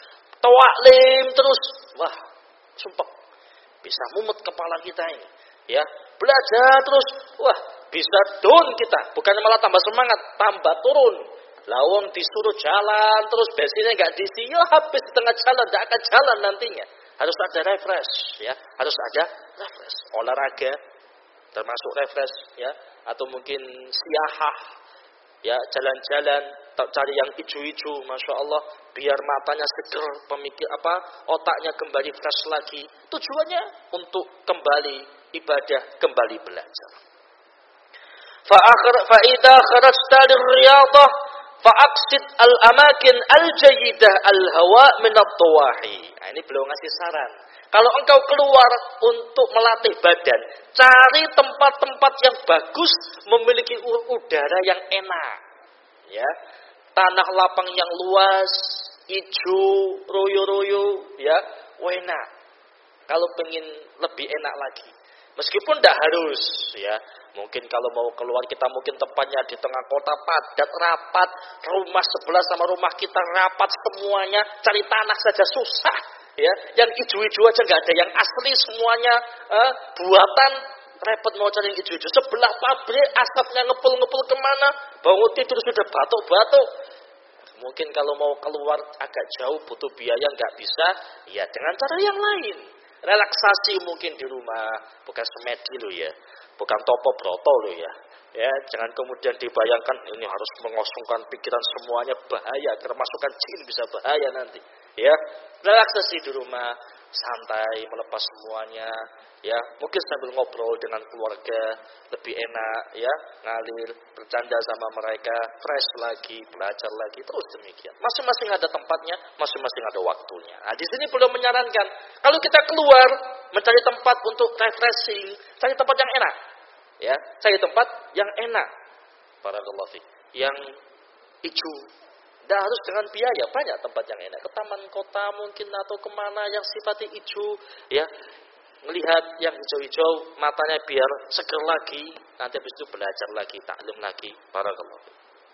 tawaklim terus. Wah, sumpah, bisa mumet kepala kita ini. Ya, belajar terus. Wah, bisa down kita. Bukannya malah tambah semangat, tambah turun. Lawang disuruh jalan terus, bensinnya nggak diisi, ya habis di tengah jalan, tidak akan jalan nantinya. Harus ada refresh, ya. Harus ada refresh. Olahraga, termasuk refresh, ya. Atau mungkin siyahah, ya. Jalan-jalan, cari yang hijau-hijau, masya Allah. Biar matanya seger, pemikir apa, otaknya kembali fresh lagi. Tujuannya untuk kembali ibadah, kembali belajar. Fa'idha kharajta lirriyadah fa'aqsid al-amakin al-jayidah al-hawa minat tawahi. Nah, ini beliau ngasih saran. Kalau engkau keluar untuk melatih badan, cari tempat-tempat yang bagus, memiliki udara yang enak. Ya, tanah lapang yang luas, hijau, royo-royo, ya, enak. Kalau pengen lebih enak lagi. Meskipun tidak harus, ya. Mungkin kalau mau keluar kita mungkin tempatnya di tengah kota padat, rapat, rumah sebelah sama rumah kita rapat semuanya, cari tanah saja susah, ya. Yang hijau-hijau aja nggak ada, yang asli semuanya eh, buatan, repot mau cari yang hijau-hijau. Sebelah pabrik asapnya ngepul-ngepul kemana, bangun tidur sudah batuk-batuk. Mungkin kalau mau keluar agak jauh butuh biaya nggak bisa, ya dengan cara yang lain. Relaksasi mungkin di rumah, bukan semedi lo ya. Bukan topo broto loh ya. Ya, jangan kemudian dibayangkan ini harus mengosongkan pikiran semuanya, bahaya, keremasukan jin bisa bahaya nanti. Ya, relaksasi di rumah, santai, melepas semuanya. Ya, mungkin sambil ngobrol dengan keluarga lebih enak, ya, ngalir, bercanda sama mereka, fresh lagi, belajar lagi, terus demikian. Masing-masing ada tempatnya, masing-masing ada waktunya. Nah, di sini belum menyarankan kalau kita keluar mencari tempat untuk refreshing, cari tempat yang enak. Ya, cari tempat yang enak. Barakallahu fiik. Yang hijau, Tidak harus dengan biaya, banyak tempat yang enak. Ke taman kota mungkin atau kemana yang sifatnya hijau, ya. Melihat yang hijau-hijau, matanya biar seger lagi. Nanti habis itu belajar lagi, taklim lagi. Barakallahu.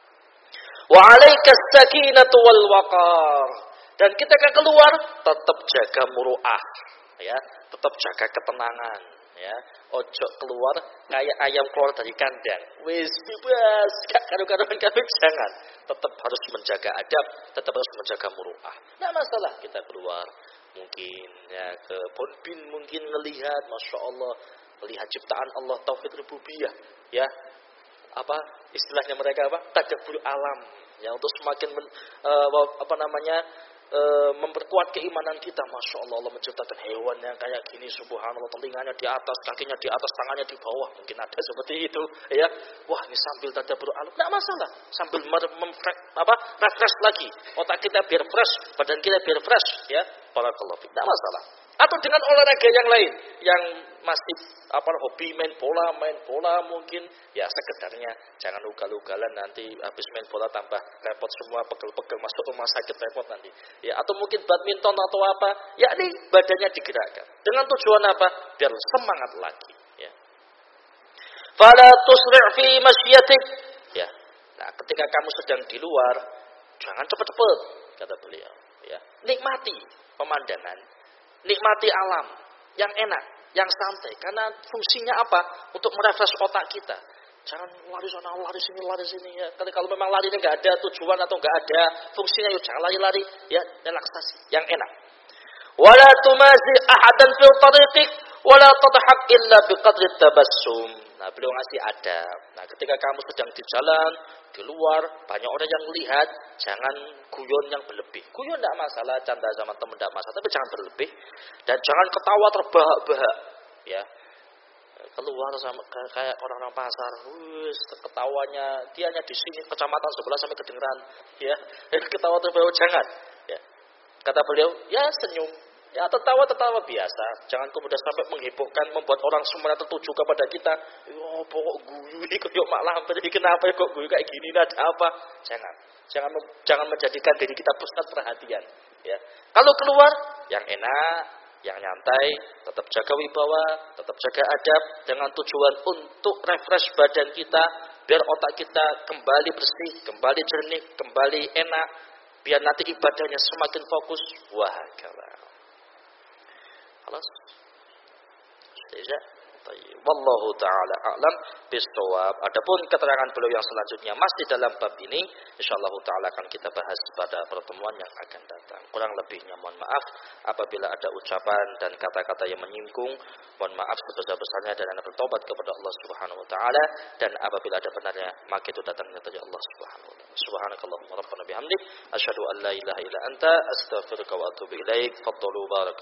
Wa 'alaikas sakinatu wal waqar. Dan kita kan keluar tetap jaga muruah, ya. Tetap jaga ketenangan, ya. Ojo keluar kayak ayam keluar dari kandang. Wis bebas, gak karu-karuan kami jangan. Tetap harus menjaga adab, tetap harus menjaga muruah. Enggak masalah kita keluar mungkin ya ke Bonbin mungkin melihat Masya Allah, melihat ciptaan Allah, tauhid rububiyah, ya. Apa istilahnya mereka apa? Tadabbur alam, ya, untuk semakin men, uh, apa namanya? Uh, memperkuat keimanan kita. Masya Allah, Allah menciptakan hewan yang kayak gini, subhanallah, telinganya di atas, kakinya di atas, tangannya di bawah, mungkin ada seperti itu, ya. Wah, ini sambil tadabbur alam, tidak masalah, sambil mem apa refresh lagi otak kita biar fresh, badan kita biar fresh, ya. Barakallahu fiik, tidak masalah. Atau dengan olahraga yang lain yang masih apa hobi main bola, main bola mungkin ya sekedarnya, jangan ugal-ugalan nanti habis main bola tambah repot semua, pegel-pegel masuk rumah sakit repot nanti. Ya, atau mungkin badminton atau apa, yakni badannya digerakkan. Dengan tujuan apa? Biar semangat lagi, ya. Fala tusri' fi masyiatik. Ya. Nah, ketika kamu sedang di luar, jangan cepat-cepat, kata beliau, ya. Nikmati pemandangan. Nikmati alam yang enak, yang santai. Karena fungsinya apa? Untuk merefresh otak kita. Jangan lari sana, lari sini, lari sini. Ya. Kalau memang lari ini nggak ada tujuan atau nggak ada fungsinya, yuk jangan lari-lari. Ya, relaksasi, yang enak. Wala tumazi ahadan fil tariqik, wala tadhak illa biqadri tabassum. Nah, beliau ngasih adab. Nah, ketika kamu sedang di jalan, di luar, banyak orang yang melihat, jangan guyon yang berlebih. Guyon tidak masalah, canda sama teman tidak masalah, tapi jangan berlebih. Dan jangan ketawa terbahak-bahak, ya. Keluar sama kayak orang-orang pasar, wus, ketawanya, dia hanya di sini, kecamatan sebelah sampai kedengeran, ya. Ketawa terbahak, jangan, ya. Kata beliau, ya senyum. Ya, tertawa-tertawa biasa. Jangan kemudian sampai menghebohkan, membuat orang semuanya tertuju kepada kita. Oh, pokok guyu ini kok malah kenapa kok guyu kayak gini, ada apa? Jangan. Jangan jangan menjadikan diri kita pusat perhatian, ya. Kalau keluar yang enak, yang nyantai, tetap jaga wibawa, tetap jaga adab dengan tujuan untuk refresh badan kita, biar otak kita kembali bersih, kembali jernih, kembali enak, biar nanti ibadahnya semakin fokus. Wah, kalah. خلاص استجاء طيب والله taala a'lam bis-shawab. Adapun keterangan beliau yang selanjutnya masih dalam bab ini, insyaallah taala akan kita bahas pada pertemuan yang akan datang. Kurang lebihnya mohon maaf apabila ada ucapan dan kata-kata yang menyinggung, mohon maaf sebesar-besarnya dan anda bertobat kepada Allah Subhanahu wa taala, dan apabila ada benarnya maka itu datangnya dari Allah Subhanahu wa taala. Subhanakallahumma rabbana bihamdik asyhadu an la ilaha illa anta astaghfiruka wa atubu ilaik. Fadlu barak